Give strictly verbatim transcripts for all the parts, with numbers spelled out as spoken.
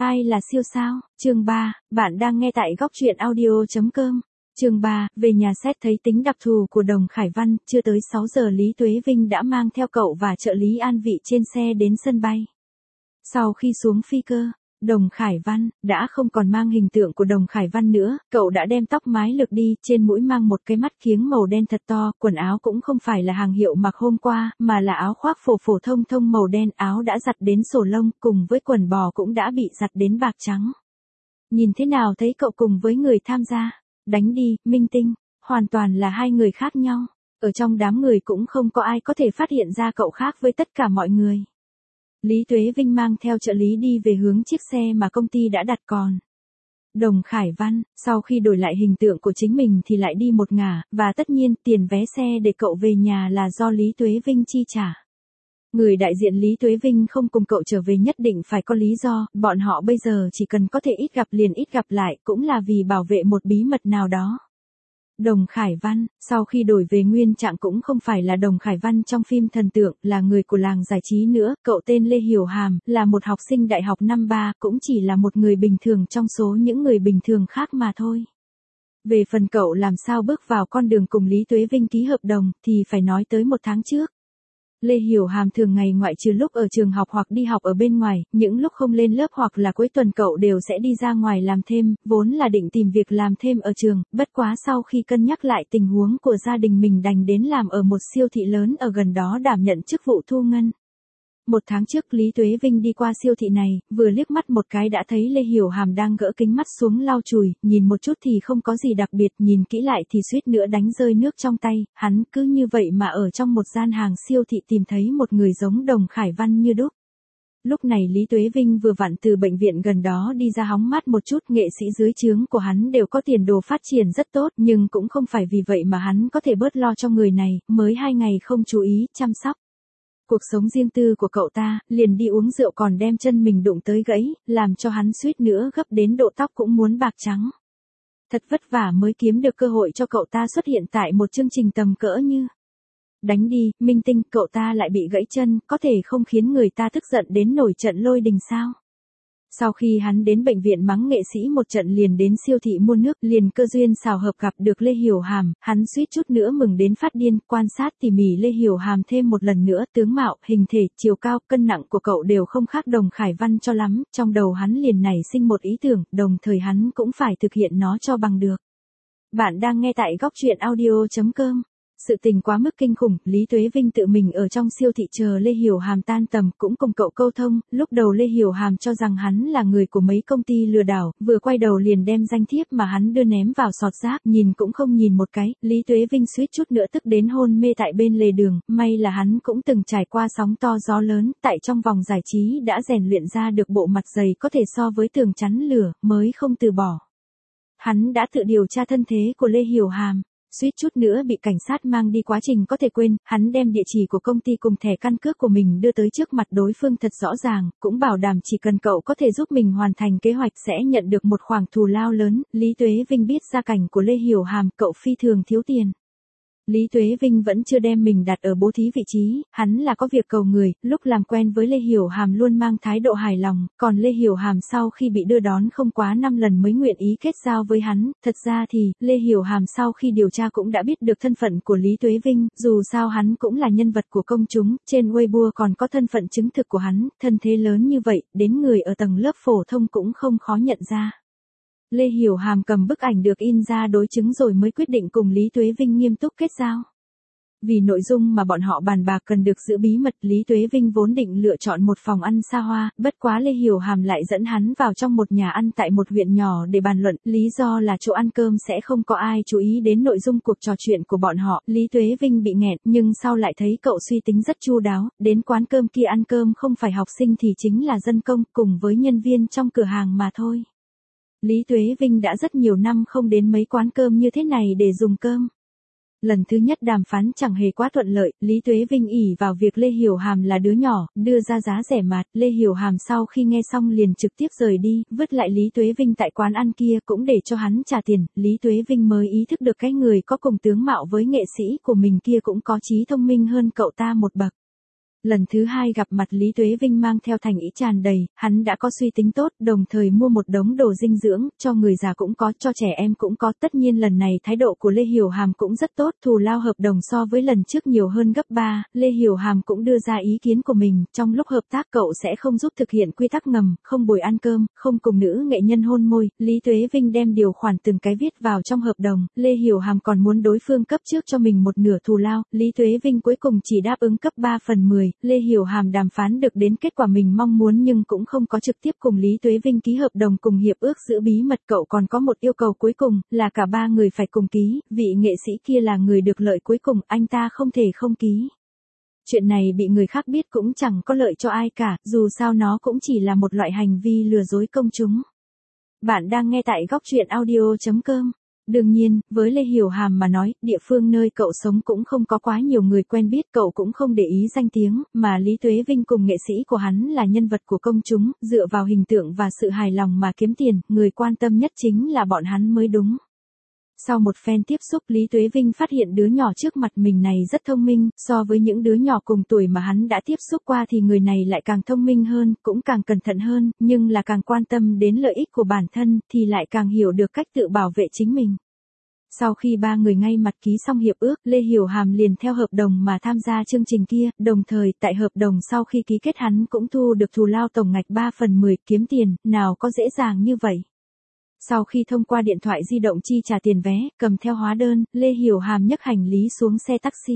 Ai là siêu sao? Chương ba, bạn đang nghe tại góc truyện audio chấm com. Chương ba, về nhà xét thấy tính đặc thù của Đồng Khải Văn, chưa tới sáu giờ Lý Tuế Vinh đã mang theo cậu và trợ lý An Vị trên xe đến sân bay. Sau khi xuống phi cơ, Đồng Khải Văn đã không còn mang hình tượng của Đồng Khải Văn nữa, cậu đã đem tóc mái lược đi, trên mũi mang một cái mắt kiếng màu đen thật to, quần áo cũng không phải là hàng hiệu mặc hôm qua, mà là áo khoác phổ phổ thông thông màu đen, áo đã giặt đến sổ lông, cùng với quần bò cũng đã bị giặt đến bạc trắng. Nhìn thế nào thấy cậu cùng với người tham gia đánh đi, minh tinh, hoàn toàn là hai người khác nhau, ở trong đám người cũng không có ai có thể phát hiện ra cậu khác với tất cả mọi người. Lý Tuế Vinh mang theo trợ lý đi về hướng chiếc xe mà công ty đã đặt còn. Đồng Khải Văn, sau khi đổi lại hình tượng của chính mình thì lại đi một ngả, và tất nhiên tiền vé xe để cậu về nhà là do Lý Tuế Vinh chi trả. Người đại diện Lý Tuế Vinh không cùng cậu trở về nhất định phải có lý do, bọn họ bây giờ chỉ cần có thể ít gặp liền ít gặp lại, cũng là vì bảo vệ một bí mật nào đó. Đồng Khải Văn, sau khi đổi về nguyên trạng cũng không phải là Đồng Khải Văn trong phim thần tượng, là người của làng giải trí nữa, cậu tên Lê Hiểu Hàm, là một học sinh đại học năm ba, cũng chỉ là một người bình thường trong số những người bình thường khác mà thôi. Về phần cậu làm sao bước vào con đường cùng Lý Tuế Vinh ký hợp đồng, thì phải nói tới một tháng trước. Lê Hiểu Hàm thường ngày ngoại trừ lúc ở trường học hoặc đi học ở bên ngoài, những lúc không lên lớp hoặc là cuối tuần cậu đều sẽ đi ra ngoài làm thêm, vốn là định tìm việc làm thêm ở trường, bất quá sau khi cân nhắc lại tình huống của gia đình mình đành đến làm ở một siêu thị lớn ở gần đó đảm nhận chức vụ thu ngân. Một tháng trước Lý Tuế Vinh đi qua siêu thị này, vừa liếc mắt một cái đã thấy Lê Hiểu Hàm đang gỡ kính mắt xuống lau chùi, nhìn một chút thì không có gì đặc biệt, nhìn kỹ lại thì suýt nữa đánh rơi nước trong tay, hắn cứ như vậy mà ở trong một gian hàng siêu thị tìm thấy một người giống Đồng Khải Văn như đúc. Lúc này Lý Tuế Vinh vừa vặn từ bệnh viện gần đó đi ra hóng mát một chút, nghệ sĩ dưới trướng của hắn đều có tiền đồ phát triển rất tốt, nhưng cũng không phải vì vậy mà hắn có thể bớt lo cho người này, mới hai ngày không chú ý, chăm sóc. Cuộc sống riêng tư của cậu ta, liền đi uống rượu còn đem chân mình đụng tới gãy, làm cho hắn suýt nữa gấp đến độ tóc cũng muốn bạc trắng. Thật vất vả mới kiếm được cơ hội cho cậu ta xuất hiện tại một chương trình tầm cỡ như Đánh đi, minh tinh, cậu ta lại bị gãy chân, có thể không khiến người ta tức giận đến nổi trận lôi đình sao? Sau khi hắn đến bệnh viện mắng nghệ sĩ một trận liền đến siêu thị mua nước, liền cơ duyên xào hợp gặp được Lê Hiểu Hàm, hắn suýt chút nữa mừng đến phát điên, quan sát tỉ mỉ Lê Hiểu Hàm thêm một lần nữa, tướng mạo, hình thể, chiều cao, cân nặng của cậu đều không khác Đồng Khải Văn cho lắm, trong đầu hắn liền nảy sinh một ý tưởng, đồng thời hắn cũng phải thực hiện nó cho bằng được. Bạn đang nghe tại góc truyện audio chấm com. Sự tình quá mức kinh khủng, Lý Tuế Vinh tự mình ở trong siêu thị chờ Lê Hiểu Hàm tan tầm, cũng cùng cậu câu thông, lúc đầu Lê Hiểu Hàm cho rằng hắn là người của mấy công ty lừa đảo, vừa quay đầu liền đem danh thiếp mà hắn đưa ném vào sọt rác, nhìn cũng không nhìn một cái, Lý Tuế Vinh suýt chút nữa tức đến hôn mê tại bên lề đường, may là hắn cũng từng trải qua sóng to gió lớn, tại trong vòng giải trí đã rèn luyện ra được bộ mặt dày có thể so với tường chắn lửa, mới không từ bỏ. Hắn đã tự điều tra thân thế của Lê Hiểu Hàm. Suýt chút nữa bị cảnh sát mang đi, quá trình có thể quên, hắn đem địa chỉ của công ty cùng thẻ căn cước của mình đưa tới trước mặt đối phương thật rõ ràng, cũng bảo đảm chỉ cần cậu có thể giúp mình hoàn thành kế hoạch sẽ nhận được một khoản thù lao lớn. Lý Tuế Vinh biết gia cảnh của Lê Hiểu Hàm, cậu phi thường thiếu tiền. Lý Tuế Vinh vẫn chưa đem mình đặt ở bố thí vị trí, hắn là có việc cầu người, lúc làm quen với Lê Hiểu Hàm luôn mang thái độ hài lòng, còn Lê Hiểu Hàm sau khi bị đưa đón không quá năm lần mới nguyện ý kết giao với hắn, thật ra thì, Lê Hiểu Hàm sau khi điều tra cũng đã biết được thân phận của Lý Tuế Vinh, dù sao hắn cũng là nhân vật của công chúng, trên Weibo còn có thân phận chứng thực của hắn, thân thế lớn như vậy, đến người ở tầng lớp phổ thông cũng không khó nhận ra. Lê Hiểu Hàm cầm bức ảnh được in ra đối chứng rồi mới quyết định cùng Lý Tuế Vinh nghiêm túc kết giao. Vì nội dung mà bọn họ bàn bạc cần được giữ bí mật, Lý Tuế Vinh vốn định lựa chọn một phòng ăn xa hoa, bất quá Lê Hiểu Hàm lại dẫn hắn vào trong một nhà ăn tại một huyện nhỏ để bàn luận, lý do là chỗ ăn cơm sẽ không có ai chú ý đến nội dung cuộc trò chuyện của bọn họ. Lý Tuế Vinh bị nghẹn, nhưng sau lại thấy cậu suy tính rất chu đáo, đến quán cơm kia ăn cơm không phải học sinh thì chính là dân công, cùng với nhân viên trong cửa hàng mà thôi. Lý Tuế Vinh đã rất nhiều năm không đến mấy quán cơm như thế này để dùng cơm. Lần thứ nhất đàm phán chẳng hề quá thuận lợi, Lý Tuế Vinh ỷ vào việc Lê Hiểu Hàm là đứa nhỏ, đưa ra giá rẻ mạt, Lê Hiểu Hàm sau khi nghe xong liền trực tiếp rời đi, vứt lại Lý Tuế Vinh tại quán ăn kia cũng để cho hắn trả tiền, Lý Tuế Vinh mới ý thức được cái người có cùng tướng mạo với nghệ sĩ của mình kia cũng có trí thông minh hơn cậu ta một bậc. Lần thứ hai gặp mặt Lý Tuế Vinh mang theo thành ý tràn đầy, hắn đã có suy tính tốt, đồng thời mua một đống đồ dinh dưỡng, cho người già cũng có, cho trẻ em cũng có. Tất nhiên lần này thái độ của Lê Hiểu Hàm cũng rất tốt, thù lao hợp đồng so với lần trước nhiều hơn gấp ba, Lê Hiểu Hàm cũng đưa ra ý kiến của mình, trong lúc hợp tác cậu sẽ không giúp thực hiện quy tắc ngầm, không bồi ăn cơm, không cùng nữ nghệ nhân hôn môi. Lý Tuế Vinh đem điều khoản từng cái viết vào trong hợp đồng, Lê Hiểu Hàm còn muốn đối phương cấp trước cho mình một nửa thù lao, Lý Tuế Vinh cuối cùng chỉ đáp ứng cấp ba phần mười. Lê Hiểu Hàm đàm phán được đến kết quả mình mong muốn nhưng cũng không có trực tiếp cùng Lý Tuế Vinh ký hợp đồng cùng hiệp ước giữ bí mật. Cậu còn có một yêu cầu cuối cùng, là cả ba người phải cùng ký, vị nghệ sĩ kia là người được lợi cuối cùng, anh ta không thể không ký. Chuyện này bị người khác biết cũng chẳng có lợi cho ai cả, dù sao nó cũng chỉ là một loại hành vi lừa dối công chúng. Bạn đang nghe tại góc truyện audio chấm com. Đương nhiên, với Lê Hiểu Hàm mà nói, địa phương nơi cậu sống cũng không có quá nhiều người quen biết, cậu cũng không để ý danh tiếng, mà Lý Tuế Vinh cùng nghệ sĩ của hắn là nhân vật của công chúng, dựa vào hình tượng và sự hài lòng mà kiếm tiền, người quan tâm nhất chính là bọn hắn mới đúng. Sau một phen tiếp xúc, Lý Tuế Vinh phát hiện đứa nhỏ trước mặt mình này rất thông minh, so với những đứa nhỏ cùng tuổi mà hắn đã tiếp xúc qua thì người này lại càng thông minh hơn, cũng càng cẩn thận hơn, nhưng là càng quan tâm đến lợi ích của bản thân, thì lại càng hiểu được cách tự bảo vệ chính mình. Sau khi ba người ngay mặt ký xong hiệp ước, Lê Hiểu Hàm liền theo hợp đồng mà tham gia chương trình kia, đồng thời tại hợp đồng sau khi ký kết hắn cũng thu được thù lao tổng ngạch ba phần mười, kiếm tiền, nào có dễ dàng như vậy. Sau khi thông qua điện thoại di động chi trả tiền vé, cầm theo hóa đơn, Lê Hiểu Hàm nhấc hành lý xuống xe taxi.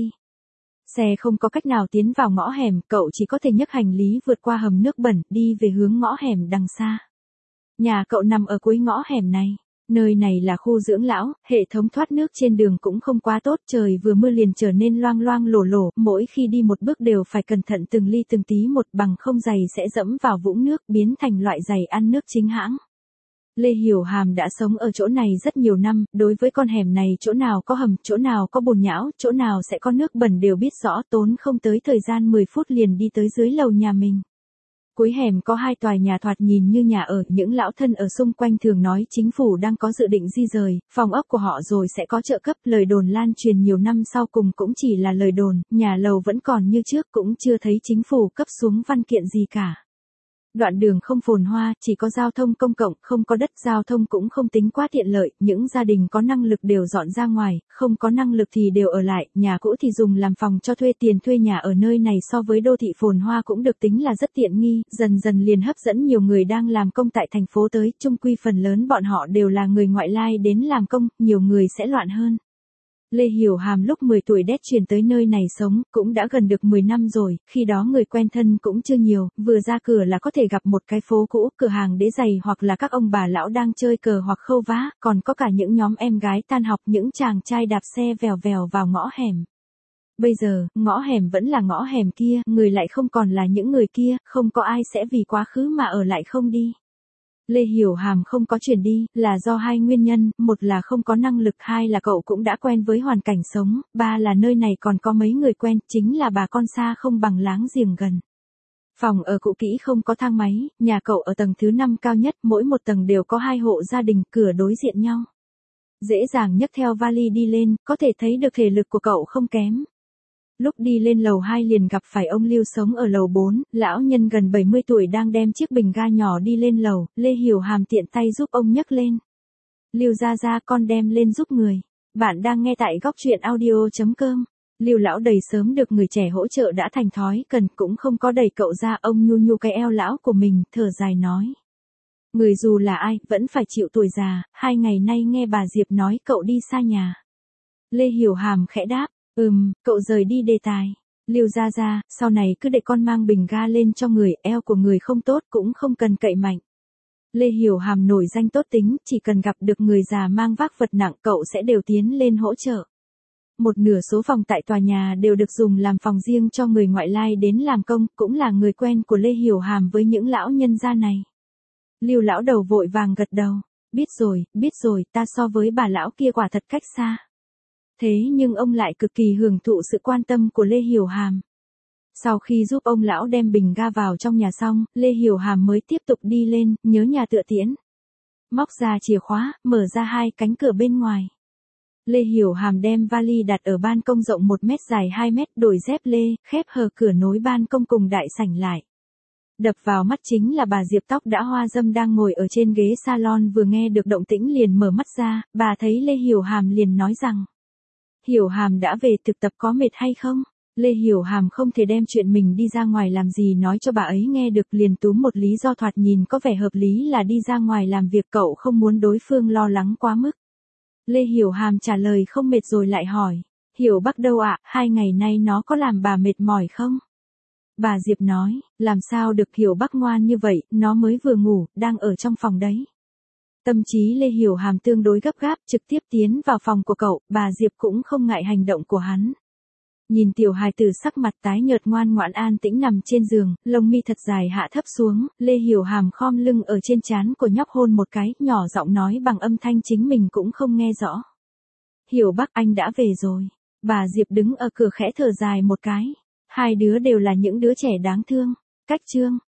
Xe không có cách nào tiến vào ngõ hẻm, cậu chỉ có thể nhấc hành lý vượt qua hầm nước bẩn, đi về hướng ngõ hẻm đằng xa. Nhà cậu nằm ở cuối ngõ hẻm này. Nơi này là khu dưỡng lão, hệ thống thoát nước trên đường cũng không quá tốt, trời vừa mưa liền trở nên loang loang lổ lổ, mỗi khi đi một bước đều phải cẩn thận từng ly từng tí một, bằng không giày sẽ dẫm vào vũng nước, biến thành loại giày ăn nước chính hãng. Lê Hiểu Hàm đã sống ở chỗ này rất nhiều năm, đối với con hẻm này chỗ nào có hầm, chỗ nào có bùn nhão, chỗ nào sẽ có nước bẩn đều biết rõ, tốn không tới thời gian mười phút liền đi tới dưới lầu nhà mình. Cuối hẻm có hai tòa nhà thoạt nhìn như nhà ở, những lão thân ở xung quanh thường nói chính phủ đang có dự định di rời, phòng ốc của họ rồi sẽ có trợ cấp, lời đồn lan truyền nhiều năm sau cùng cũng chỉ là lời đồn, nhà lầu vẫn còn như trước, cũng chưa thấy chính phủ cấp xuống văn kiện gì cả. Đoạn đường không phồn hoa, chỉ có giao thông công cộng, không có đất, giao thông cũng không tính quá tiện lợi, những gia đình có năng lực đều dọn ra ngoài, không có năng lực thì đều ở lại, nhà cũ thì dùng làm phòng cho thuê, tiền thuê nhà ở nơi này so với đô thị phồn hoa cũng được tính là rất tiện nghi, dần dần liền hấp dẫn nhiều người đang làm công tại thành phố tới, chung quy phần lớn bọn họ đều là người ngoại lai đến làm công, nhiều người sẽ loạn hơn. Lê Hiểu Hàm lúc mười tuổi đét chuyển tới nơi này sống, cũng đã gần được mười năm rồi, khi đó người quen thân cũng chưa nhiều, vừa ra cửa là có thể gặp một cái phố cũ, cửa hàng đế giày hoặc là các ông bà lão đang chơi cờ hoặc khâu vá, còn có cả những nhóm em gái tan học, những chàng trai đạp xe vèo vèo vào ngõ hẻm. Bây giờ, ngõ hẻm vẫn là ngõ hẻm kia, người lại không còn là những người kia, không có ai sẽ vì quá khứ mà ở lại không đi. Lê Hiểu Hàm không có chuyển đi, là do hai nguyên nhân, một là không có năng lực, hai là cậu cũng đã quen với hoàn cảnh sống, ba là nơi này còn có mấy người quen, chính là bà con xa không bằng láng giềng gần. Phòng ở cũ kỹ không có thang máy, nhà cậu ở tầng thứ năm cao nhất, mỗi một tầng đều có hai hộ gia đình, cửa đối diện nhau. Dễ dàng nhấc theo vali đi lên, có thể thấy được thể lực của cậu không kém. Lúc đi lên lầu hai liền gặp phải ông Lưu sống ở lầu bốn, lão nhân gần bảy mươi tuổi đang đem chiếc bình ga nhỏ đi lên lầu, Lê Hiểu Hàm tiện tay giúp ông nhấc lên. Lưu ra ra, con đem lên giúp người. Bạn đang nghe tại góc truyện audio chấm com. Lưu lão đầy sớm được người trẻ hỗ trợ đã thành thói, cần cũng không có đẩy cậu ra, ông nhu nhu cái eo lão của mình, thở dài nói. Người dù là ai, vẫn phải chịu tuổi già, hai ngày nay nghe bà Diệp nói cậu đi xa nhà. Lê Hiểu Hàm khẽ đáp. Ừm, cậu rời đi đề tài. Lưu ra ra, sau này cứ để con mang bình ga lên cho người, eo của người không tốt cũng không cần cậy mạnh. Lê Hiểu Hàm nổi danh tốt tính, chỉ cần gặp được người già mang vác vật nặng cậu sẽ đều tiến lên hỗ trợ. Một nửa số phòng tại tòa nhà đều được dùng làm phòng riêng cho người ngoại lai đến làm công, cũng là người quen của Lê Hiểu Hàm với những lão nhân gia này. Lưu lão đầu vội vàng gật đầu. Biết rồi, biết rồi, ta so với bà lão kia quả thật cách xa. Thế nhưng ông lại cực kỳ hưởng thụ sự quan tâm của Lê Hiểu Hàm. Sau khi giúp ông lão đem bình ga vào trong nhà xong, Lê Hiểu Hàm mới tiếp tục đi lên, nhớ nhà tựa tiễn. Móc ra chìa khóa, mở ra hai cánh cửa bên ngoài. Lê Hiểu Hàm đem vali đặt ở ban công rộng một mét dài hai mét, đổi dép lê, khép hờ cửa nối ban công cùng đại sảnh lại. Đập vào mắt chính là bà Diệp tóc đã hoa râm đang ngồi ở trên ghế salon, vừa nghe được động tĩnh liền mở mắt ra, bà thấy Lê Hiểu Hàm liền nói rằng: Hiểu Hàm đã về thực tập có mệt hay không? Lê Hiểu Hàm không thể đem chuyện mình đi ra ngoài làm gì nói cho bà ấy nghe được, liền túm một lý do thoạt nhìn có vẻ hợp lý là đi ra ngoài làm việc, cậu không muốn đối phương lo lắng quá mức. Lê Hiểu Hàm trả lời không mệt rồi lại hỏi: Hiểu Bắc đâu ạ, hai ngày nay nó có làm bà mệt mỏi không? Bà Diệp nói: Làm sao được, Hiểu Bắc ngoan như vậy, nó mới vừa ngủ, đang ở trong phòng đấy. Tâm trí Lê Hiểu Hàm tương đối gấp gáp, trực tiếp tiến vào phòng của cậu, bà Diệp cũng không ngại hành động của hắn. Nhìn tiểu hài tử sắc mặt tái nhợt ngoan ngoãn an tĩnh nằm trên giường, lông mi thật dài hạ thấp xuống, Lê Hiểu Hàm khom lưng ở trên trán của nhóc hôn một cái, nhỏ giọng nói bằng âm thanh chính mình cũng không nghe rõ: Hiểu Bắc, anh đã về rồi. Bà Diệp đứng ở cửa khẽ thở dài một cái. Hai đứa đều là những đứa trẻ đáng thương. Cách chương